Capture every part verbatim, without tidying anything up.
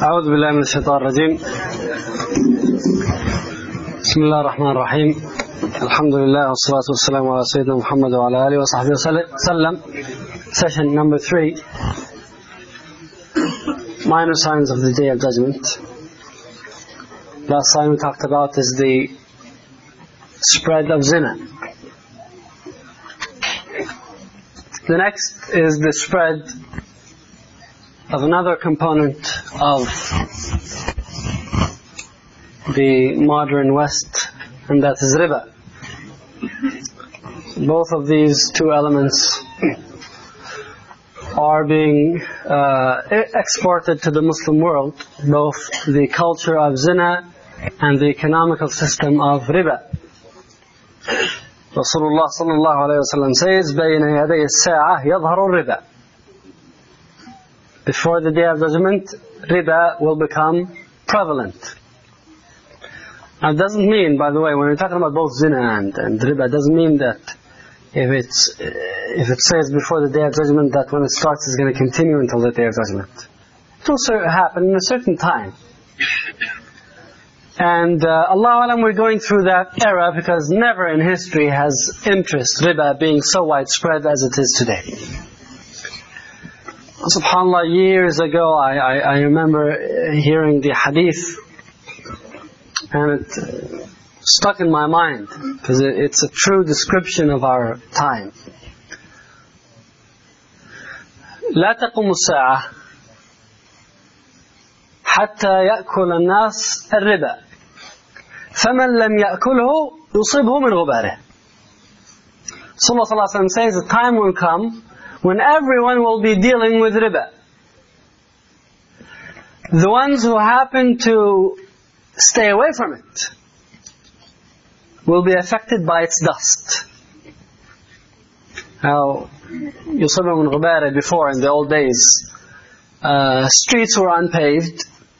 أعوذ بالله من الشيطان الرجيم. بسم الله الرحمن الرحيم. الحمد لله والصلاة والسلام على سيدنا محمد وعلى آله وصحبه وسلم. Session number three. Minor signs of the Day of Judgment. Last sign we talked about is the spread of zina. The next is the spread of another component of the modern West, and that is riba. Both of these two elements are being uh, exported to the Muslim world, both the culture of zina and the economical system of riba. Rasulullah sallallahu alayhi wa sallam says, بَيْنَ يَدَيِ السَّاعَةِ يَظْهَرُ الرِّبَى. Before the Day of Judgment, riba will become prevalent. Now it doesn't mean, by the way, when we're talking about both zina and, and riba, it doesn't mean that if it's if it says before the Day of Judgment that when it starts it's going to continue until the Day of Judgment. It will happen in a certain time. And uh, Allah Alam, we're going through that era because never in history has interest, riba, being so widespread as it is today. SubhanAllah, years ago I, I, I remember hearing the hadith, and it uh, stuck in my mind because it, it's a true description of our time. لا تقوم الساعة حتى يأكل الناس الربا فمن لم يأكله يصيبه من غباره. Sallallahu Alaihi Wasallam says the time will come when everyone will be dealing with riba. The ones who happen to stay away from it will be affected by its dust. Now, يصيبه من غباره, before in the old days, uh, streets were unpaved.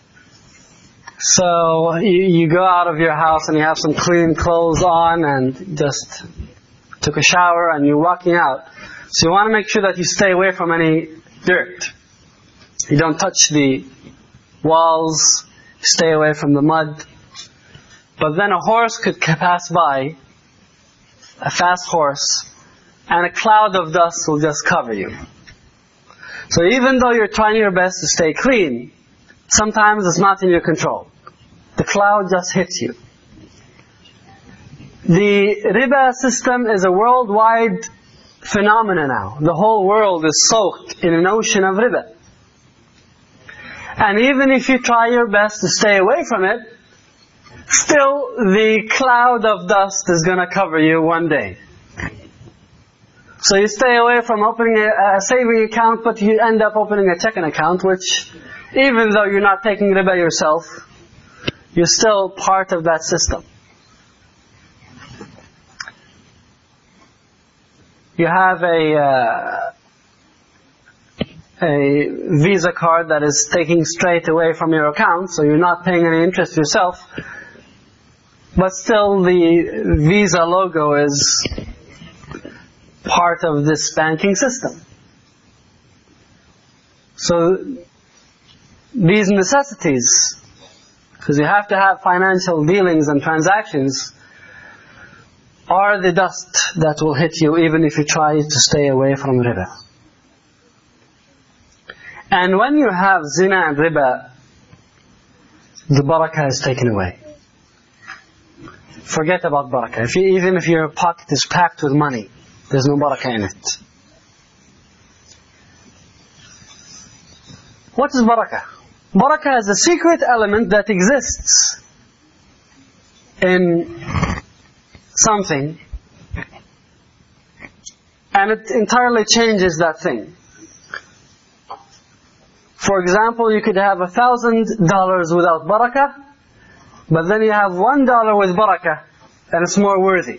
So you, you go out of your house and you have some clean clothes on and just took a shower and you're walking out. So you want to make sure that you stay away from any dirt. You don't touch the walls, stay away from the mud. But then a horse could pass by, a fast horse, and a cloud of dust will just cover you. So even though you're trying your best to stay clean, sometimes it's not in your control. The cloud just hits you. The riba system is a worldwide phenomenon now. The whole world is soaked in an ocean of riba. And even if you try your best to stay away from it, still the cloud of dust is going to cover you one day. So you stay away from opening a, a saving account, but you end up opening a checking account, which, even though you're not taking riba yourself, you're still part of that system. You have a uh, a Visa card that is taking straight away from your account, so you're not paying any interest yourself, but still the Visa logo is part of this banking system. So these necessities, because you have to have financial dealings and transactions, are the dust that will hit you even if you try to stay away from riba. And when you have zina and riba, the barakah is taken away. Forget about barakah. If you, even if your pocket is packed with money, there's no barakah in it. What is barakah? Barakah is a secret element that exists in something, and it entirely changes that thing. For example, you could have a thousand dollars without barakah, but then you have one dollar with barakah, and it's more worthy.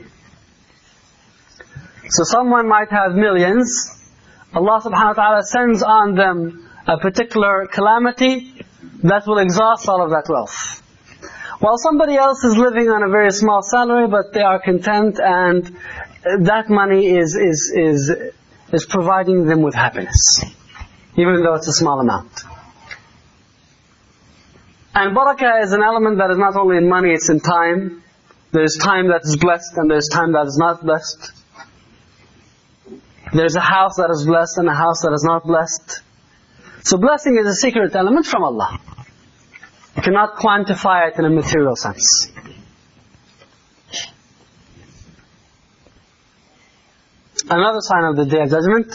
So someone might have millions, Allah subhanahu wa ta'ala sends on them a particular calamity that will exhaust all of that wealth. While somebody else is living on a very small salary, but they are content, and that money is is is is providing them with happiness, even though it's a small amount. And barakah is an element that is not only in money, it's in time. There's time that is blessed and there's time that is not blessed. There's a house that is blessed and a house that is not blessed. So blessing is a secret element from Allah. You cannot quantify it in a material sense. Another sign of the Day of Judgment,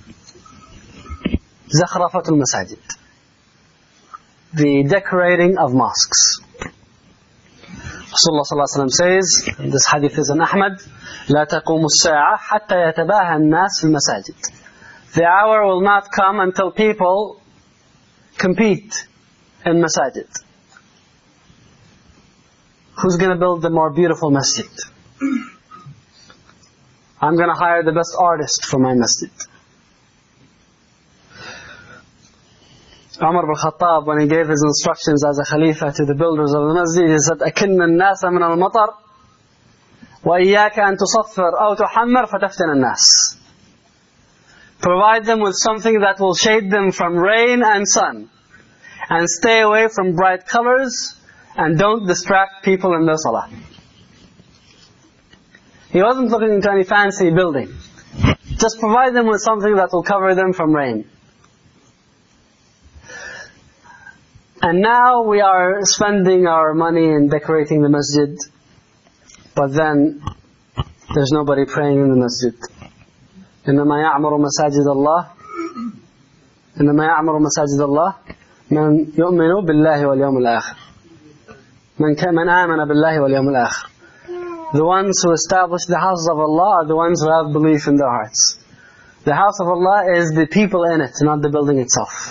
Zakhrafatul Masajid, the decorating of mosques. Rasulullah sallallahu alaihi wasallam says, this hadith is in Ahmad, لا تقوم الساعة حتى يتباهى الناس في المساجد. The hour will not come until people compete in masajid. Who's going to build the more beautiful masjid? I'm going to hire the best artist for my masjid. Umar ibn Khattab, when he gave his instructions as a Khalifa to the builders of the masjid, he said, أَكِنَّ النَّاسَ مِنَ الْمَطَرِ وَإِيَّاكَ أَن تُصَفِّرْ أَوْ تُحَمِّرْ فَتَفْتِنَ النَّاسِ. Provide them with something that will shade them from rain and sun. And stay away from bright colors, and don't distract people in their salah. He wasn't looking into any fancy building. Just provide them with something that will cover them from rain. And now we are spending our money in decorating the masjid, but then there's nobody praying in the masjid. إنما يعمر مساجد الله إنما يعمر مساجد الله من يؤمن بالله واليوم الآخر من من آمن بالله واليوم الآخر. The ones who establish the houses of Allah are the ones who have belief in their hearts. The house of Allah is the people in it, not the building itself.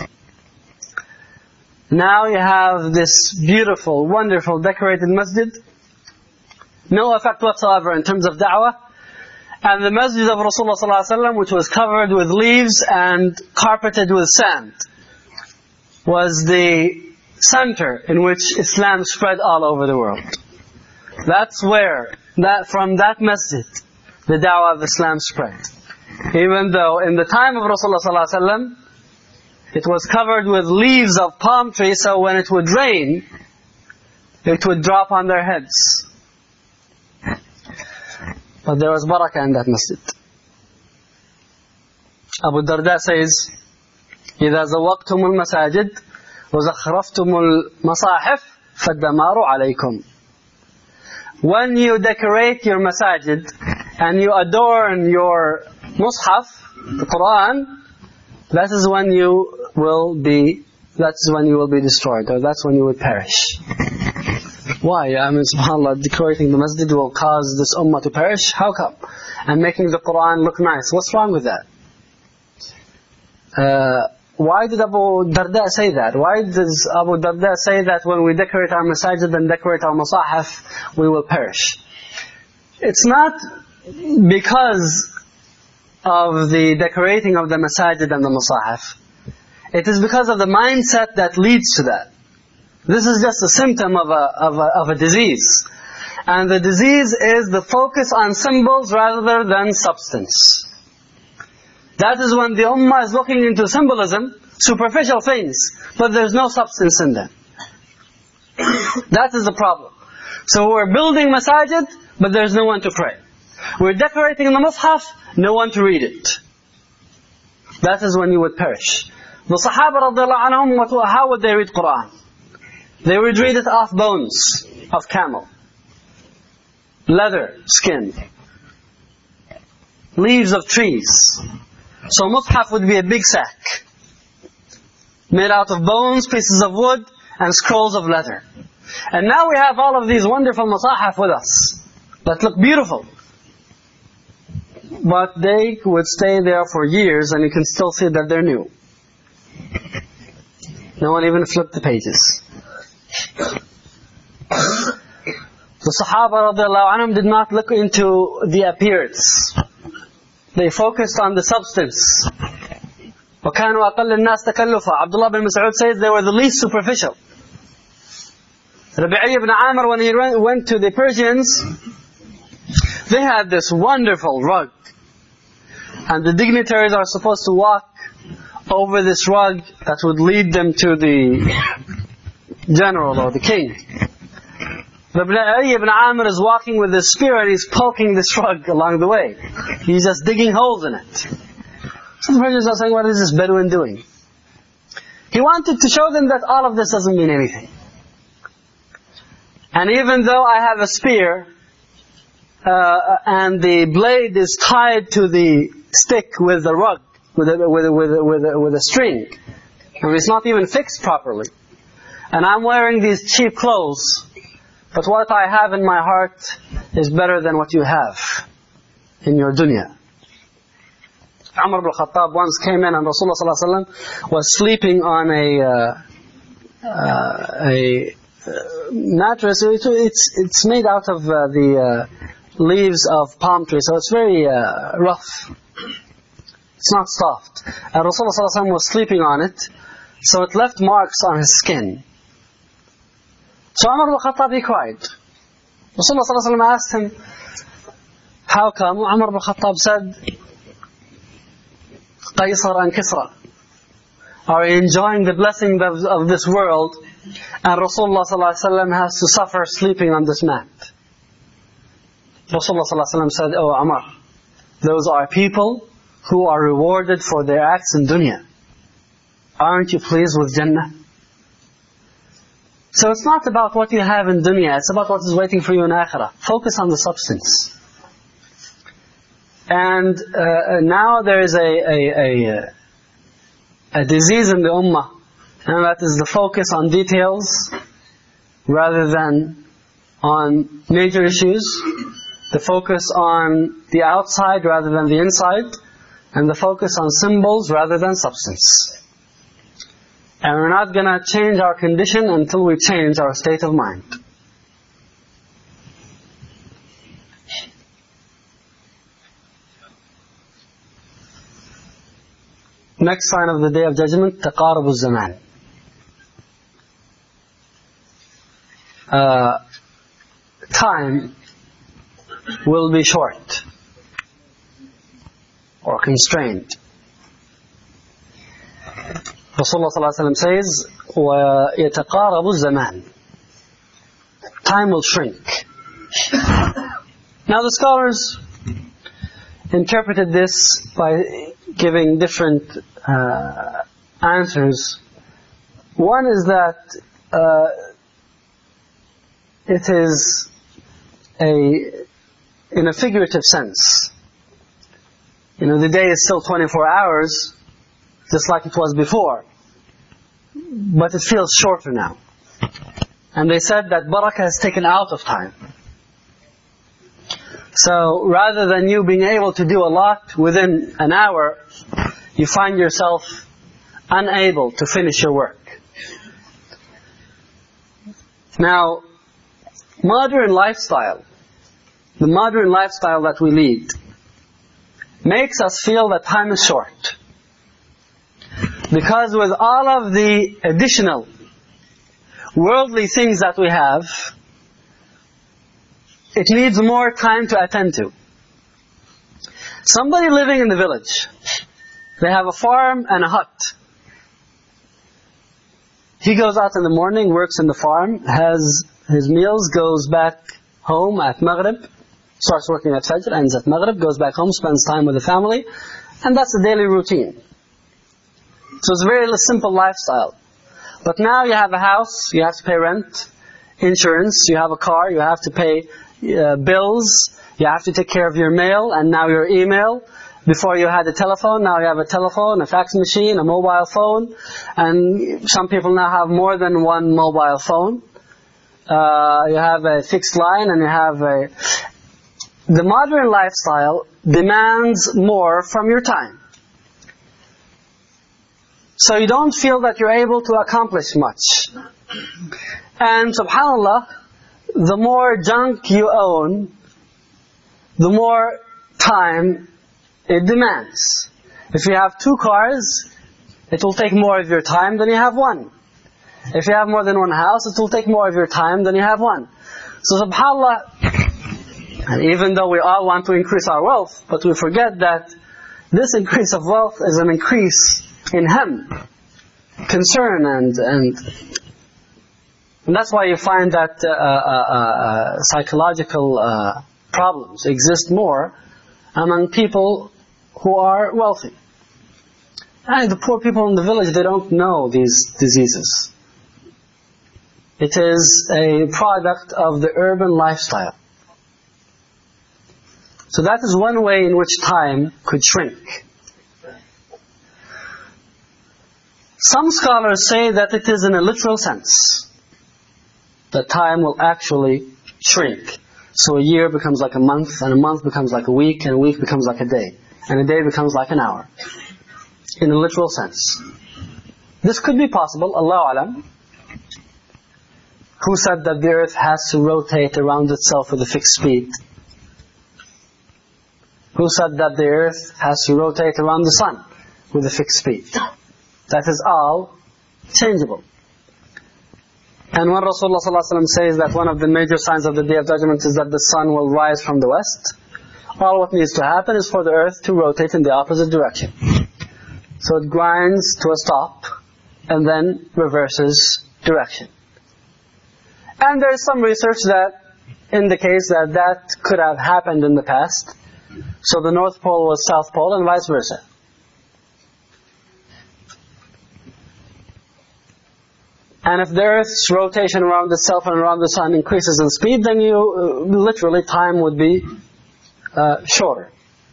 Now you have this beautiful, wonderful, decorated masjid. No effect whatsoever in terms of da'wah. And the masjid of Rasulullah sallallahu alaihi wasallam, which was covered with leaves and carpeted with sand, was the center in which Islam spread all over the world. That's where, that from that masjid, the da'wah of Islam spread. Even though in the time of Rasulullah sallallahu alaihi wasallam, it was covered with leaves of palm trees, so when it would rain, it would drop on their heads. But there was barakah in that masjid. Abu Darda says, إِذَا زَوَّقْتُمُ الْمَسَاجِدِ وَزَخْرَفْتُمُ الْمَصَاحِفِ فَالدَّمَارُ عَلَيْكُمْ. When you decorate your masajid and you adorn your mushaf, the Quran, that is when you will be, that's when you will be destroyed, or that's when you will perish. Why? I mean, subhanAllah, decorating the masjid will cause this ummah to perish? How come? And making the Quran look nice. What's wrong with that? Uh, why did Abu Darda say that? Why does Abu Darda say that when we decorate our masajid and decorate our masahif, we will perish? It's not because of the decorating of the masajid and the masahif. It is because of the mindset that leads to that. This is just a symptom of a, of a, of a disease. And the disease is the focus on symbols rather than substance. That is when the ummah is looking into symbolism, superficial things, but there's no substance in them. That is the problem. So we're building masajid, but there's no one to pray. We're decorating the mushaf, no one to read it. That is when you would perish. The Sahaba radiallahu anhum, how would they read Quran? They would read it off bones of camel, leather, skin, leaves of trees. So mushaf would be a big sack, made out of bones, pieces of wood, and scrolls of leather. And now we have all of these wonderful masahif with us, that look beautiful. But they would stay there for years, and you can still see that they're new. No one even flipped the pages. The Sahaba radiallahu anhum did not look into the appearance. They focused on the substance. وَكَانُوا أَقَلَّ النَّاسِ تَكَلُّفًا. Abdullah bin Mas'ud says they were the least superficial. Rabi'i ibn Amr, when he went to the Persians, they had this wonderful rug. And the dignitaries are supposed to walk over this rug that would lead them to the general or the king. Ibn Ibn Amir is walking with his spear and he's poking this rug along the way. He's just digging holes in it. So the Prophet is saying, what is this Bedouin doing? He wanted to show them that all of this doesn't mean anything. And even though I have a spear, uh, and the blade is tied to the stick with the rug, with a, with a, with a, with a, with a string, and it's not even fixed properly, and I'm wearing these cheap clothes, but what I have in my heart is better than what you have in your dunya. Umar ibn Khattab once came in and Rasulullah sallallahu alaihi wasallam was sleeping on a uh, uh, a uh, mattress. It's it's made out of uh, the uh, leaves of palm trees, so it's very uh, rough. It's not soft. And Rasulullah sallallahu alaihi wasallam was sleeping on it, so it left marks on his skin. So Umar ibn Khattab, he cried. Rasulullah sallallahu alaihi wasallam asked him, how come? Umar ibn Khattab said, Qaisar and Kisra are enjoying the blessing of, of this world, and Rasulullah sallallahu alaihi wasallam has to suffer sleeping on this mat. Rasulullah sallallahu alaihi wasallam said, oh Umar, those are people who are rewarded for their acts in dunya. Aren't you pleased with Jannah? So it's not about what you have in dunya, it's about what is waiting for you in akhirah. Focus on the substance. And uh, now there is a, a, a, a disease in the ummah, and that is the focus on details rather than on major issues, the focus on the outside rather than the inside, and the focus on symbols rather than substance. And we're not going to change our condition until we change our state of mind. Next sign of the Day of Judgment, تقارب الزمان. Uh, time will be short or constrained. Rasulullah sallallahu alaihi wasallam says, وَيَتَقَارَبُ الزَّمَانِ. Time will shrink. Now the scholars interpreted this by giving different uh, answers. One is that uh, it is a in a figurative sense. You know, the day is still twenty-four hours, just like it was before, but it feels shorter now. And they said that barakah has taken out of time. So rather than you being able to do a lot within an hour, you find yourself unable to finish your work. Now, modern lifestyle, the modern lifestyle that we lead, makes us feel that time is short. Because with all of the additional worldly things that we have, it needs more time to attend to. Somebody living in the village, they have a farm and a hut. He goes out in the morning, works in the farm, has his meals, goes back home at Maghrib, starts working at Fajr, ends at Maghrib, goes back home, spends time with the family, and that's the daily routine. So it's a very simple lifestyle. But now you have a house, you have to pay rent, insurance, you have a car, you have to pay uh, bills, you have to take care of your mail, and now your email. Before you had a telephone, now you have a telephone, a fax machine, a mobile phone, and some people now have more than one mobile phone. Uh, you have a fixed line, and you have a... The modern lifestyle demands more from your time. So you don't feel that you're able to accomplish much. And subhanAllah, the more junk you own, the more time it demands. If you have two cars, it will take more of your time than you have one. If you have more than one house, it will take more of your time than you have one. So subhanAllah, and even though we all want to increase our wealth, but we forget that this increase of wealth is an increase in hem, concern and and And that's why you find that uh, uh, uh, psychological uh, problems exist more among people who are wealthy. And the poor people in the village, they don't know these diseases. It is a product of the urban lifestyle. So that is one way in which time could shrink. Some scholars say that it is in a literal sense, that time will actually shrink. So a year becomes like a month, and a month becomes like a week, and a week becomes like a day, and a day becomes like an hour. In a literal sense. This could be possible, Allahu Alam. Who said that the earth has to rotate around itself with a fixed speed? Who said that the earth has to rotate around the sun with a fixed speed? That is all changeable. And when Rasulullah sallallahu alaihi wasallam says that one of the major signs of the Day of Judgment is that the sun will rise from the west, all what needs to happen is for the earth to rotate in the opposite direction. So it grinds to a stop and then reverses direction. And there is some research that indicates that that could have happened in the past. So the North Pole was South Pole and vice versa. And if the Earth's rotation around itself and around the sun increases in speed, then you uh, literally time would be uh, shorter.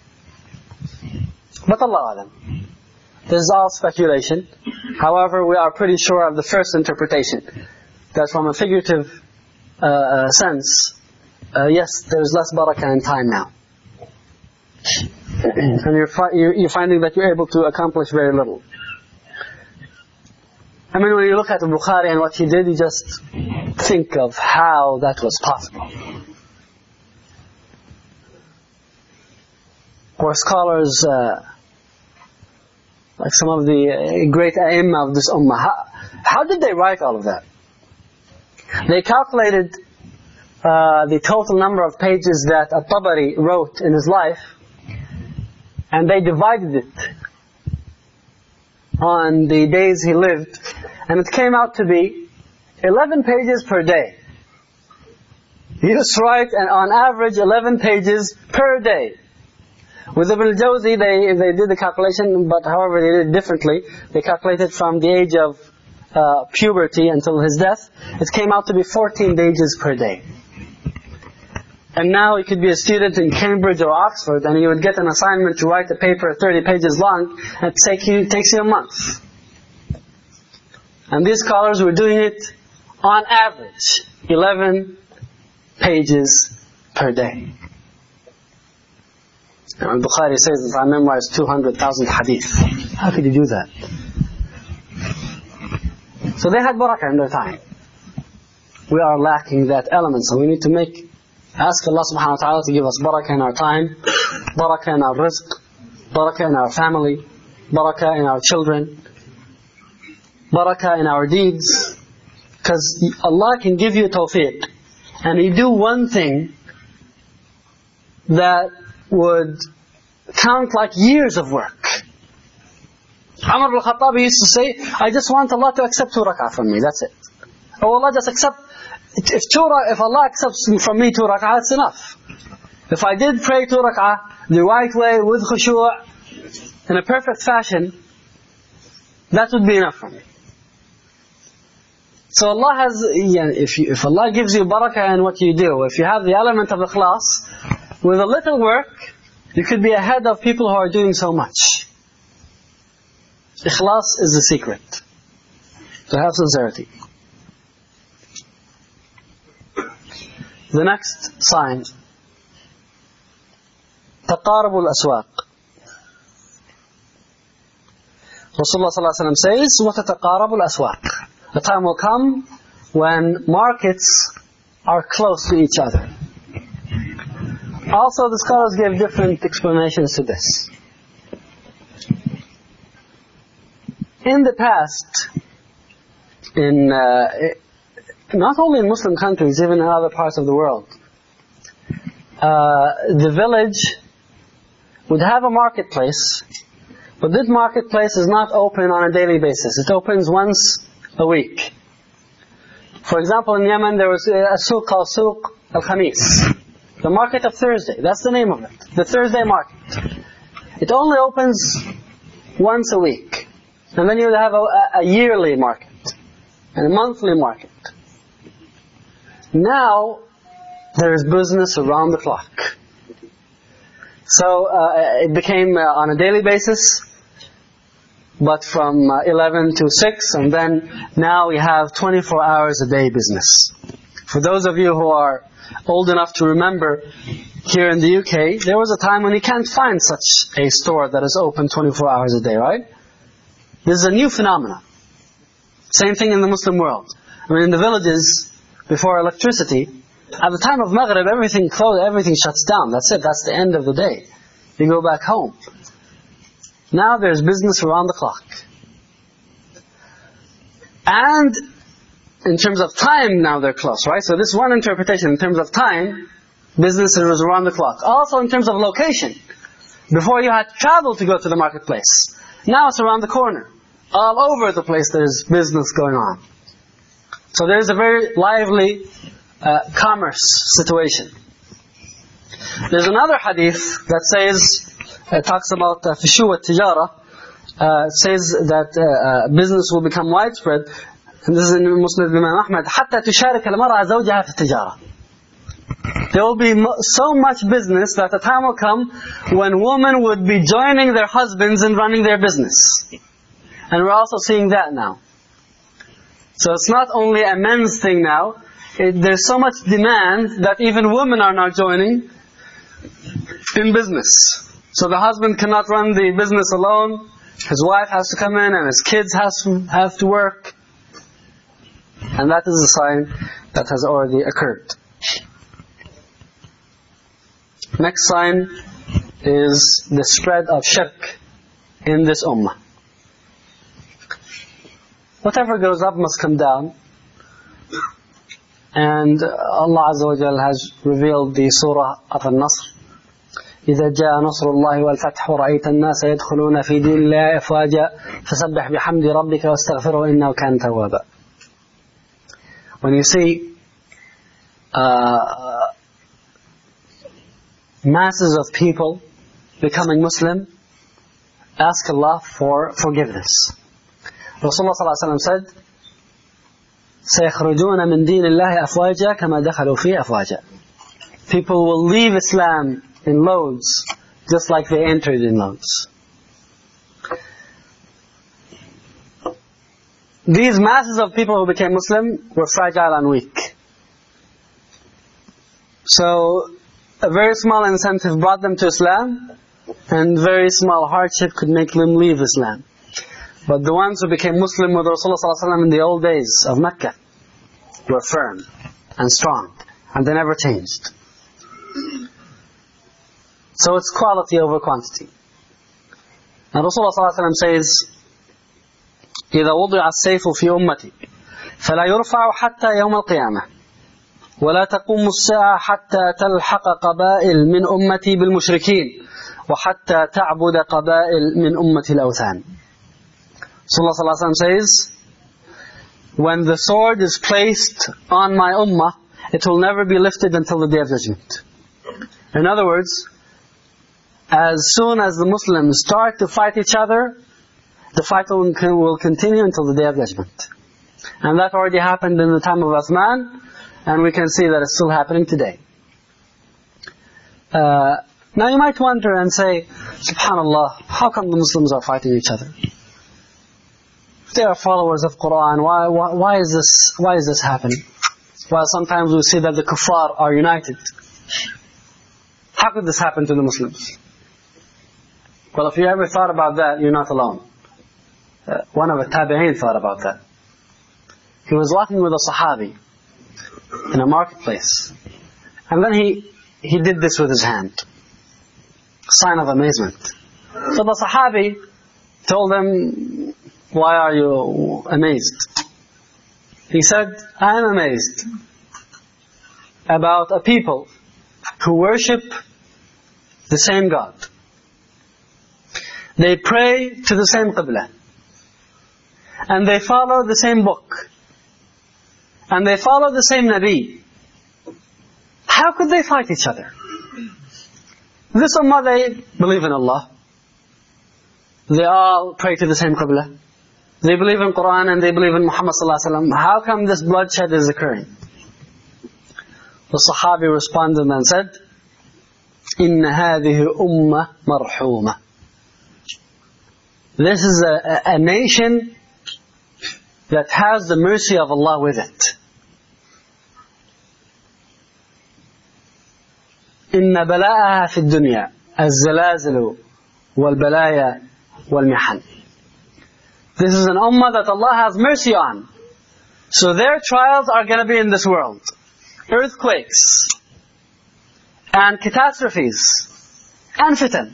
But Allah Alam. This is all speculation. However, we are pretty sure of the first interpretation. That from a figurative uh, uh, sense, uh, yes, there's less barakah in time now. And you're, fi- you're finding that you're able to accomplish very little. I mean, when you look at Bukhari and what he did, you just think of how that was possible. Or scholars, uh, like some of the great A'imma of this ummah, how, how did they write all of that? They calculated uh, the total number of pages that At-Tabari wrote in his life, and they divided it on the days he lived, and it came out to be eleven pages per day. He used to write, and on average, eleven pages per day. With Ibn al-Jawzi, they, they did the calculation, but however they did it differently. They calculated from the age of uh, puberty until his death. It came out to be fourteen pages per day. And now he could be a student in Cambridge or Oxford, and he would get an assignment to write a paper thirty pages long, and it take you, takes you a month. And these scholars were doing it on average, eleven pages per day. And Bukhari says that I memorized two hundred thousand hadith. How could you do that? So they had barakah in their time. We are lacking that element, so we need to make ask Allah subhanahu wa ta'ala to give us barakah in our time, barakah in our rizq, barakah in our family, barakah in our children, barakah in our deeds. Because Allah can give you tawfiq, and you do one thing that would count like years of work. Umar al-Khattab used to say, I just want Allah to accept two rak'ah from me, that's it. Oh Allah, just accept. If, two, if Allah accepts from me two rak'ah, it's enough. If I did pray two rak'ah the right way, with khushu', in a perfect fashion, that would be enough for me. So Allah has, yeah, if, you, if Allah gives you barakah in what you do, if you have the element of ikhlas, with a little work, you could be ahead of people who are doing so much. Ikhlas is the secret. To have sincerity. The next sign. تقارب الأسواق. Rasulullah sallallahu alaihi wasallam says, وتتقارب الأسواق. The time will come when markets are close to each other. Also, the scholars gave different explanations to this. In the past, in uh, not only in Muslim countries, even in other parts of the world, uh, the village would have a marketplace, but this marketplace is not open on a daily basis. It opens once a week. For example, in Yemen there was a souk called Souk al-Khamis, the market of Thursday. That's the name of it, the Thursday market. It only opens once a week. And then you have a, a yearly market and a monthly market. Now, there is business around the clock. So, uh, it became uh, on a daily basis, but from uh, eleven to six, and then now we have twenty-four hours a day business. For those of you who are old enough to remember, here in the U K, there was a time when you can't find such a store that is open twenty-four hours a day, right? This is a new phenomenon. Same thing in the Muslim world. I mean, in the villages, before electricity, at the time of Maghrib, everything closed, everything shuts down. That's it. That's the end of the day. You go back home. Now there's business around the clock. And in terms of time, now they're close, right? So this is one interpretation. In terms of time, business is around the clock. Also in terms of location. Before you had to travel to go to the marketplace. Now it's around the corner. All over the place there's business going on. So there's a very lively uh, commerce situation. There's another hadith that says, uh, talks about fishu wa tijara, uh, says that uh, uh, business will become widespread, and this is in Musnad Imam Ahmad, حتى تشارك المرأة زوجها في التجارة. There will be so much business that the time will come when women would be joining their husbands in running their business. And we're also seeing that now. So it's not only a men's thing now. It, there's so much demand that even women are now joining in business. So the husband cannot run the business alone. His wife has to come in and his kids has to, have to work. And that is a sign that has already occurred. Next sign is the spread of shirk in this ummah. Whatever goes up must come down. And Allah Azza wa Jalla has revealed the surah of Al-Nasr. إِذَا جَاءَ نَصْرُ اللَّهِ وَالْفَتْحُ وَرَأَيْتَ النَّاسَ يَدْخُلُونَ فِي دِينِ اللَّهِ أَفْوَاجًا فَسَبِّحْ بِحَمْدِ رَبِّكَ وَاسْتَغْفِرْهُ إِنَّهُ كَانَ تَوَّابًا. When you see uh, masses of people becoming Muslim, ask Allah for forgiveness. Rasulullah sallallahu alaihi wasallam said, سَيَخْرُجُونَ مِنْ دِينِ اللَّهِ أَفْوَاجًا كَمَا دَخَلُوا فِيهِ أَفْوَاجًا. People will leave Islam in loads, just like they entered in loads. These masses of people who became Muslim were fragile and weak. So, a very small incentive brought them to Islam, and very small hardship could make them leave Islam. But the ones who became Muslim with Rasulullah sallallahu alaihi wasallam in the old days of Mecca were firm and strong, and they never changed. So it's quality over quantity. And Rasulullah sallallahu alaihi wasallam says, إِذَا وُضِعَ السَّيْفُ فِي أُمَّتِي فَلَا يُرْفَعُ حَتَّى يَوْمَ الْقِيَامَةِ وَلَا تَقُومُ السَّاعَةُ حَتَّى تَلْحَقَ قَبَائِلْ مِنْ أُمَّتِي بِالْمُشْرِكِينَ وَحَتَّى تَعْبُدَ قَبَائِلْ مِنْ أُمَّتِ الْأَوْثَانِ. Rasulullah sallallahu alaihi wasallam says, when the sword is placed on my ummah, it will never be lifted until the day of judgment. In other words, as soon as the Muslims start to fight each other, the fight will continue until the day of judgment. And that already happened in the time of Uthman, and we can see that it's still happening today. Uh, now you might wonder and say, SubhanAllah, how come the Muslims are fighting each other? If they are followers of Quran, why, why, why is this, why is this happening? Well, sometimes we see that the kuffar are united. How could this happen to the Muslims? Well, if you ever thought about that, you're not alone. Uh, one of the tabi'een thought about that. He was walking with a sahabi in a marketplace. And then he, he did this with his hand. Sign of amazement. So the sahabi told him, why are you amazed? He said, I am amazed about a people who worship the same God. They pray to the same Qibla. And they follow the same book. and they follow the same Nabi, how could they fight each other? This ummah, they believe in Allah. They all pray to the same Qibla. They believe in Quran and they believe in Muhammad sallallahu alaihi wasallam. How come this bloodshed is occurring? The Sahabi responded and said, إِنَّ هَذِهِ أُمَّةٌ مَرْحُومَةٌ. This is a, a, a nation that has the mercy of Allah with it. إِنَّ بَلَاءَهَا فِي الدُّنْيَا الزَّلَازِلُ وَالْبَلَايَا وَالْمِحَنِ. This is an ummah that Allah has mercy on. So their trials are going to be in this world. Earthquakes, and catastrophes, and fitan.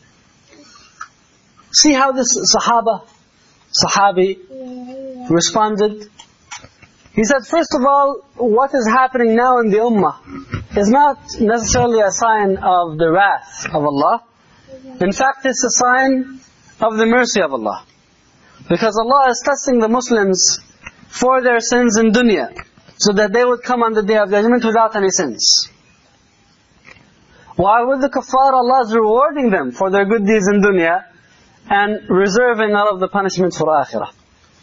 See how this Sahaba, Sahabi responded? He said, first of all, what is happening now in the ummah is not necessarily a sign of the wrath of Allah. In fact, it's a sign of the mercy of Allah. Because Allah is testing the Muslims for their sins in dunya, so that they would come on the Day of Judgment without any sins. While with the kuffar, Allah is rewarding them for their good deeds in dunya and reserving all of the punishments for akhirah.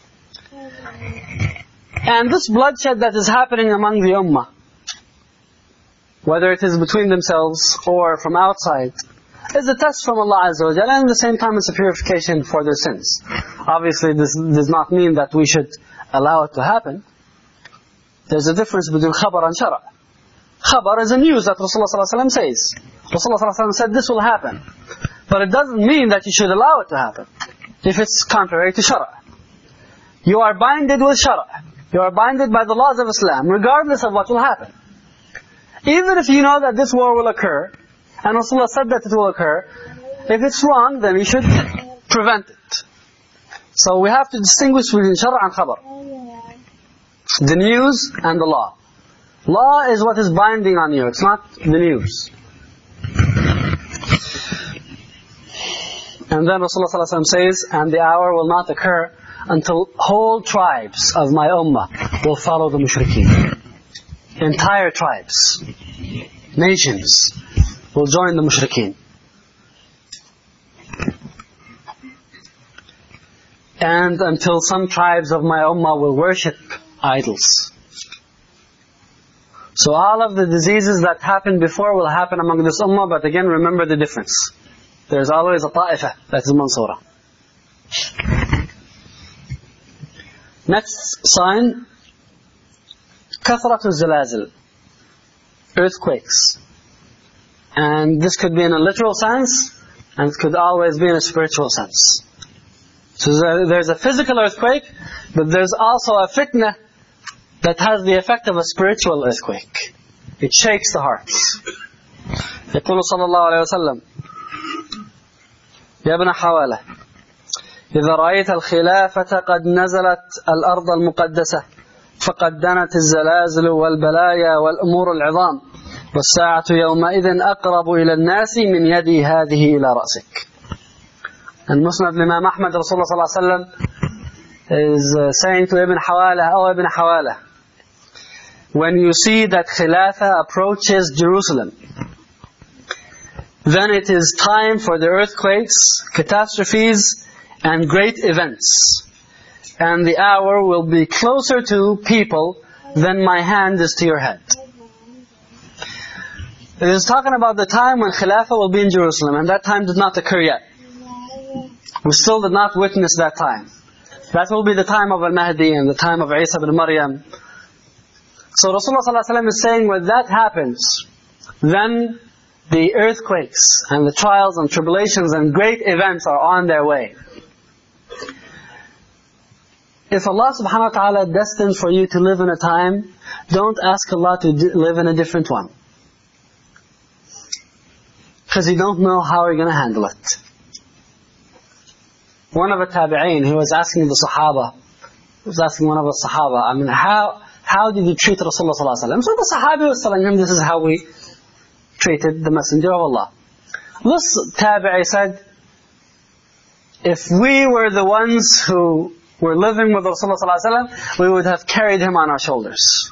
And this bloodshed that is happening among the ummah, whether it is between themselves or from outside, is a test from Allah Azza wa Jalla, and at the same time it's a purification for their sins. Obviously this does not mean that we should allow it to happen. There's a difference between khabar and shara'. Khabar is a news that Rasulullah sallallahu alaihi wasallam says. Rasulullah sallallahu alaihi wasallam said this will happen. But it doesn't mean that you should allow it to happen if it's contrary to shara'. You are binded with shara'. You are binded by the laws of Islam, regardless of what will happen. Even if you know that this war will occur, and Rasulullah said that it will occur, if it's wrong, then you should prevent it. So we have to distinguish between shara' and khabar. The news and the law. Law is what is binding on you, it's not the news. And then Rasulullah sallallahu alaihi wasallam says, and the hour will not occur until whole tribes of my ummah will follow the mushrikeen. Entire tribes, nations will join the mushrikeen. And until some tribes of my ummah will worship idols. So all of the diseases that happened before will happen among this ummah, but again remember the difference. There's always a ta'ifah that is mansura. Next sign, kathratu zalazil, earthquakes. And this could be in a literal sense, and it could always be in a spiritual sense. So there's a physical earthquake, but there's also a fitna that has the effect of a spiritual earthquake. It shakes the hearts. يقول صلى الله عليه وسلم يا ابن حوالة إذا رأيت الخلافة قد نزلت الأرض المقدسة فقد دنت الزلازل والبلايا والأمور العظام والساعة يومئذ أقرب إلى الناس من يدي هذه إلى رأسك. And Musnad Imam Ahmad, Rasulullah sallallahu alaihi wasallam is uh, saying to Ibn Hawala, oh Ibn Hawala, when you see that Khilafah approaches Jerusalem, then it is time for the earthquakes, catastrophes, and great events. And the hour will be closer to people than my hand is to your head. It is talking about the time when Khilafah will be in Jerusalem, and that time did not occur yet. We still did not witness that time. That will be the time of Al-Mahdi and the time of Isa ibn Maryam. So Rasulullah sallallahu alaihi wasallam is saying, when that happens, then the earthquakes and the trials and tribulations and great events are on their way. If Allah subhanahu wa ta'ala destined for you to live in a time, don't ask Allah to live in a different one. Because you don't know how you're going to handle it. One of the tabi'een, he was asking the Sahaba, he was asking one of the Sahaba, I mean, how how did you treat Rasulullah sallallahu alaihi wasallam? So the Sahabi was telling him, this is how we treated the Messenger of Allah. This tabi'i said, if we were the ones who were living with Rasulullah sallallahu alaihi wasallam, we would have carried him on our shoulders.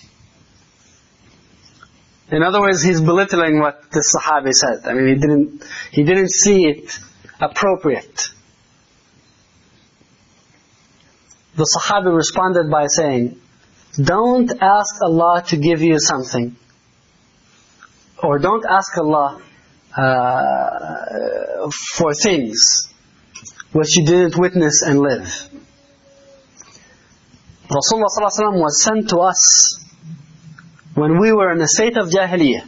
In other words, he's belittling what this Sahabi said. I mean, he didn't, he didn't see it appropriate. The Sahabi responded by saying, don't ask Allah to give you something. Or don't ask Allah uh, for things which you didn't witness and live. Rasulullah sallallahu alaihi wasallam was sent to us when we were in a state of jahiliyyah.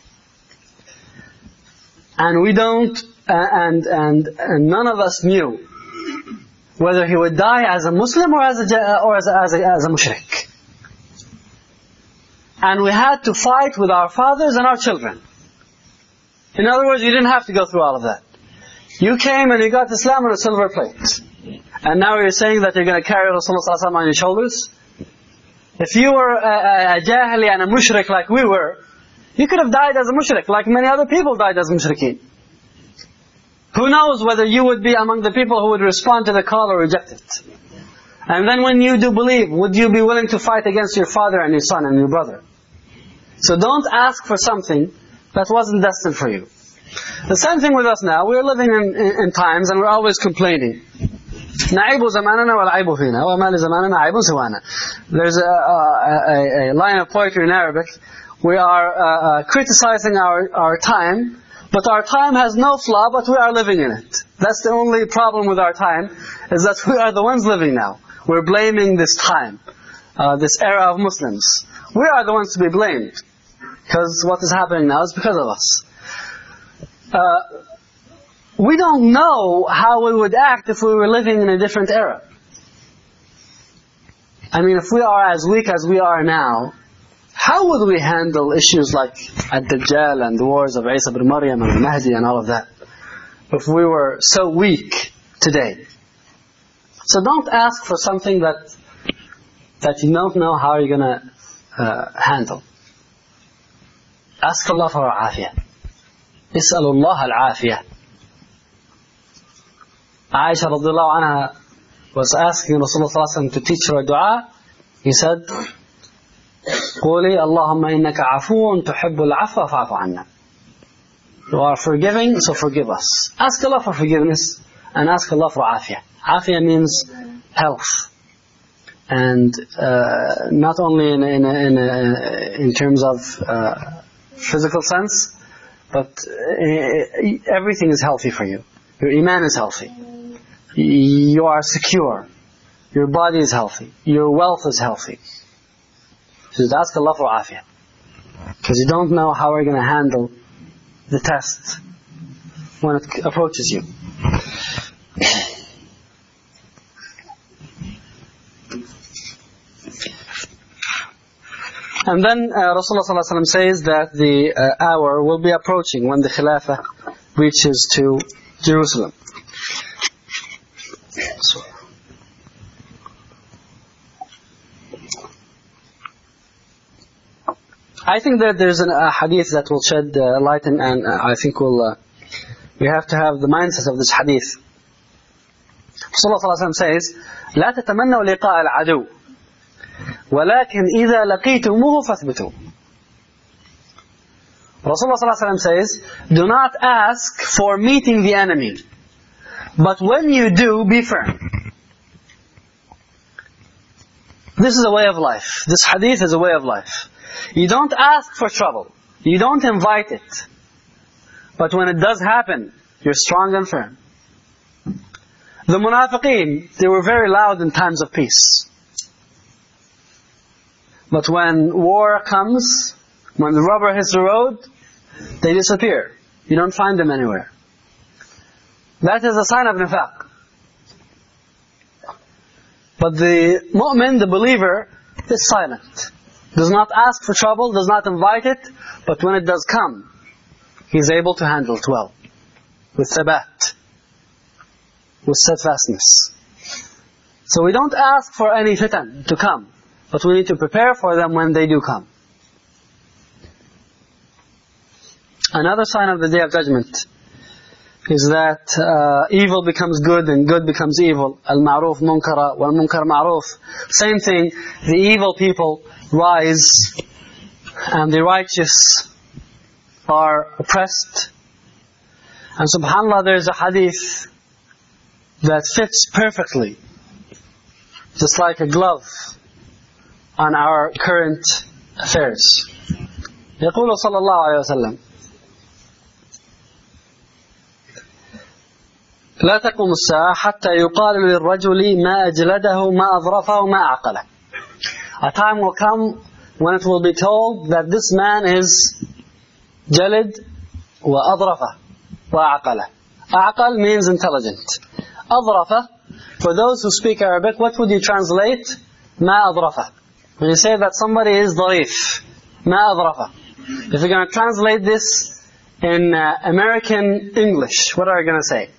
And we don't, uh, and, and, and none of us knew whether he would die as a Muslim or as a, or as a, as a, as a mushrik. And we had to fight with our fathers and our children. In other words, you didn't have to go through all of that. You came and you got Islam on a silver plate. And now you're saying that you're going to carry Rasulullah sallallahu alaihi wasallam on your shoulders? If you were a, a, a jahili and a mushrik like we were, you could have died as a mushrik, like many other people died as mushrikeen. Who knows whether you would be among the people who would respond to the call or reject it. And then when you do believe, would you be willing to fight against your father and your son and your brother? So don't ask for something that wasn't destined for you. The same thing with us now. We're living in, in, in times and we're always complaining. نعيب زماننا والعيب فينا وما لزماننا عيب سوانا. There's a, a, a, a line of poetry in Arabic. We are uh, uh, criticizing our, our time, but our time has no flaw, but we are living in it. That's the only problem with our time, is that we are the ones living now. We're blaming this time, uh, this era of Muslims. We are the ones to be blamed, because what is happening now is because of us. Uh, we don't know how we would act if we were living in a different era. I mean, if we are as weak as we are now, how would we handle issues like Ad-Dajjal and the wars of Isa ibn Maryam and Mahdi and all of that, if we were so weak today? So don't ask for something that that you don't know how you're going to uh, handle. Ask Allah for al-afiyah. Is'alullah al-afiyah. Aisha radiallahu anha was asking Rasulullah sallallahu alaihi wasallam to teach her a dua. He said, قولي اللهم إنك عفو تحب العفو فاعف عنا. You are forgiving, so forgive us. Ask Allah for forgiveness and ask Allah for afiyah. Afiyah means health. And uh, not only in, in, in, in terms of uh, physical sense, but uh, everything is healthy for you. Your iman is healthy. You are secure. Your body is healthy. Your wealth is healthy. So just ask Allah for afiyah. Because you don't know how you're going to handle the test when it approaches you. And then uh, Rasulullah sallallahu alaihi wasallam says that the uh, hour will be approaching when the Khilafah reaches to Jerusalem. So, I think that there's a uh, hadith that will shed uh, light and, and uh, I think we'll, uh, we have to have the mindset of this hadith. Rasulullah sallallahu alaihi wasallam says, لا تتمنوا لقاء العدو ولكن إذا لقيتموه فاثبتوا. Rasulullah sallallahu alaihi wasallam says, do not ask for meeting the enemy, but when you do, be firm. This is a way of life. This hadith is a way of life. You don't ask for trouble. You don't invite it. But when it does happen, you're strong and firm. The munafiqeen, they were very loud in times of peace. But when war comes, when the rubber hits the road, they disappear. You don't find them anywhere. That is a sign of nifaq. But the mu'min, the believer, is silent. Does not ask for trouble, does not invite it, but when it does come, he's able to handle it well. With thabat. With steadfastness. So we don't ask for any fitan to come, but we need to prepare for them when they do come. Another sign of the Day of Judgment is that uh, evil becomes good and good becomes evil. Al-ma'ruf munkara wal-munkar ma'ruf. Same thing, the evil people rise and the righteous are oppressed. And subhanAllah, there is a hadith that fits perfectly, just like a glove, on our current affairs. يقول صلى الله عليه وسلم: لا تقوم الساعة حتى يقال للرجل ما أجلده ما أظرفه ما أعقله. A time will come when it will be told that this man is jalid wa adrafa wa aqala. Aqal means intelligent. Adrafa, for those who speak Arabic, what would you translate? Ma adrafa. When you say that somebody is dharif, ma adrafa. If you're going to translate this in uh, American English, what are you going to say?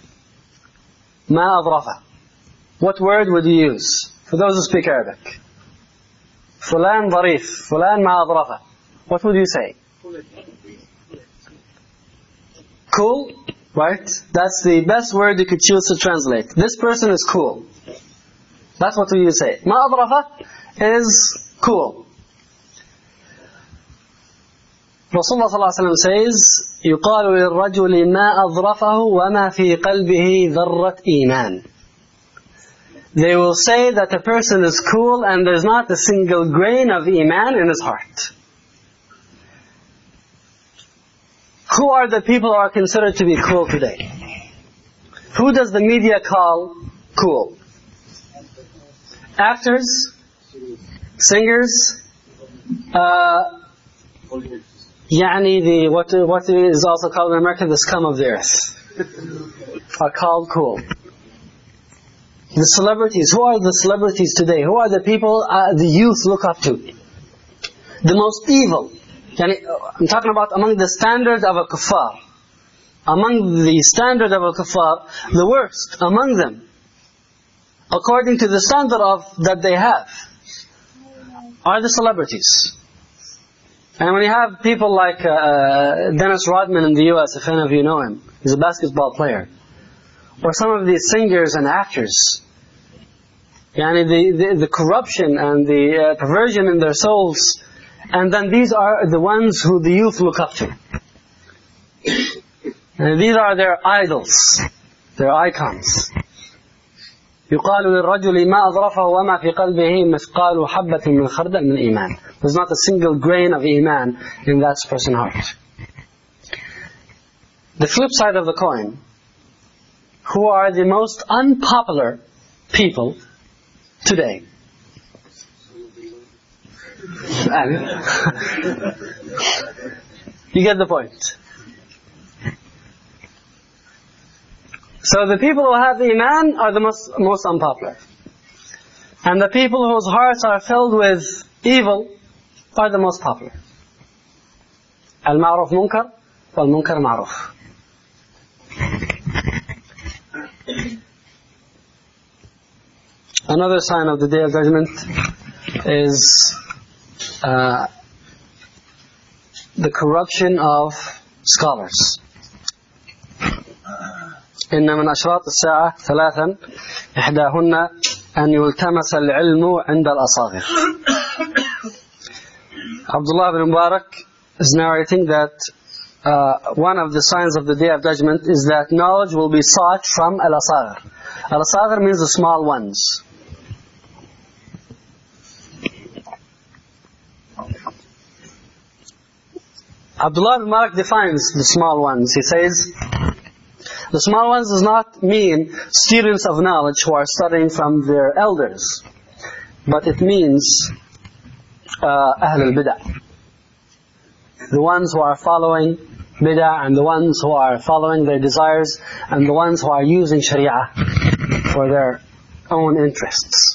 Ma adrafa. What word would you use for those who speak Arabic? Fulan dharif, fulan ma adrafa. What would you say? Cool, right? That's the best word you could choose to translate. This person is cool. That's what you say. Ma adrafa is cool. Rasulullah sallallahu alaihi wasallam says, يقال للرجل ما أظرفه وما في قلبه ذرة إيمان. They will say that a person is cool and there's not a single grain of iman in his heart. Who are the people who are considered to be cool today? Who does the media call cool? Actors? Singers? Uh, يعني the, what, what is also called in America the scum of the earth are called cool. The celebrities, who are the celebrities today? Who are the people uh, the youth look up to? The most evil. I'm talking about among the standard of a kuffar. Among the standard of a kuffar, the worst among them, according to the standard of that they have, are the celebrities. And when you have people like uh, Dennis Rodman in the U S, if any of you know him, he's a basketball player, or some of these singers and actors, yani the, the, the corruption and the uh, perversion in their souls, and then these are the ones who the youth look up to. And these are their idols, their icons. يقال للرجل ما أظرفه وما في قلبه مثقال حبة من خردل من إيمان. There's not a single grain of iman in that person's heart. The flip side of the coin, who are the most unpopular people today? You get the point. So the people who have iman are the most, most unpopular. And the people whose hearts are filled with evil are the most popular. Al-ma'ruf munkar, wal-munkar ma'ruf. Another sign of the Day of Judgment is uh, the corruption of scholars. إن من أشراط الساعة ثلاثا إحداهن أن يلتمس العلم عند الأصاغر. Abdullah ibn Mubarak is narrating that uh, one of the signs of the Day of Judgment is that knowledge will be sought from al-asagir. Al-asagir means the small ones. Abdullah ibn Mubarak defines the small ones. He says, the small ones does not mean students of knowledge who are studying from their elders, but it means uh, Ahl al-Bid'ah. The ones who are following Bid'ah and the ones who are following their desires and the ones who are using Sharia for their own interests.